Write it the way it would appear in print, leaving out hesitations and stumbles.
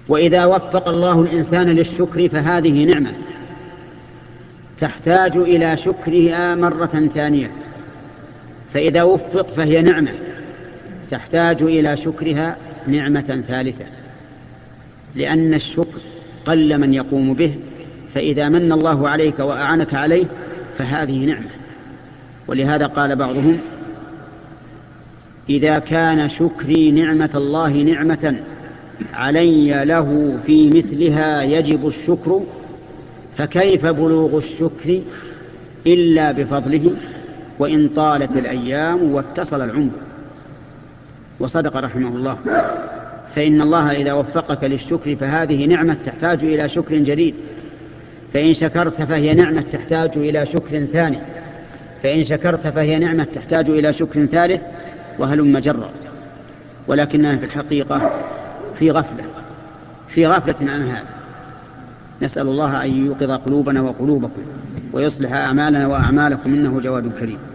وإذا وفق الله الإنسان للشكر فهذه نعمة تحتاج إلى شكرها مرة ثانية، فإذا وفق فهي نعمة تحتاج إلى شكرها نعمة ثالثة، لأن الشكر قل من يقوم به، فإذا من الله عليك وأعنك عليه فهذه نعمة. ولهذا قال بعضهم: إذا كان شكري نعمة الله نعمة علي له في مثلها يجب الشكر، فكيف بلوغ الشكر إلا بفضله وإن طالت الأيام واتصل العمر. وصدق رحمه الله، فإن الله إذا وفقك للشكر فهذه نعمة تحتاج إلى شكر جديد، فإن شكرت فهي نعمة تحتاج إلى شكر ثاني، فإن شكرت فهي نعمة تحتاج إلى شكر ثالث، وهلم جرا. ولكننا في الحقيقة في غفلة عن هذا. نسأل الله أن يوقظ قلوبنا وقلوبكم ويصلح أعمالنا وأعمالكم، إنه جواد كريم.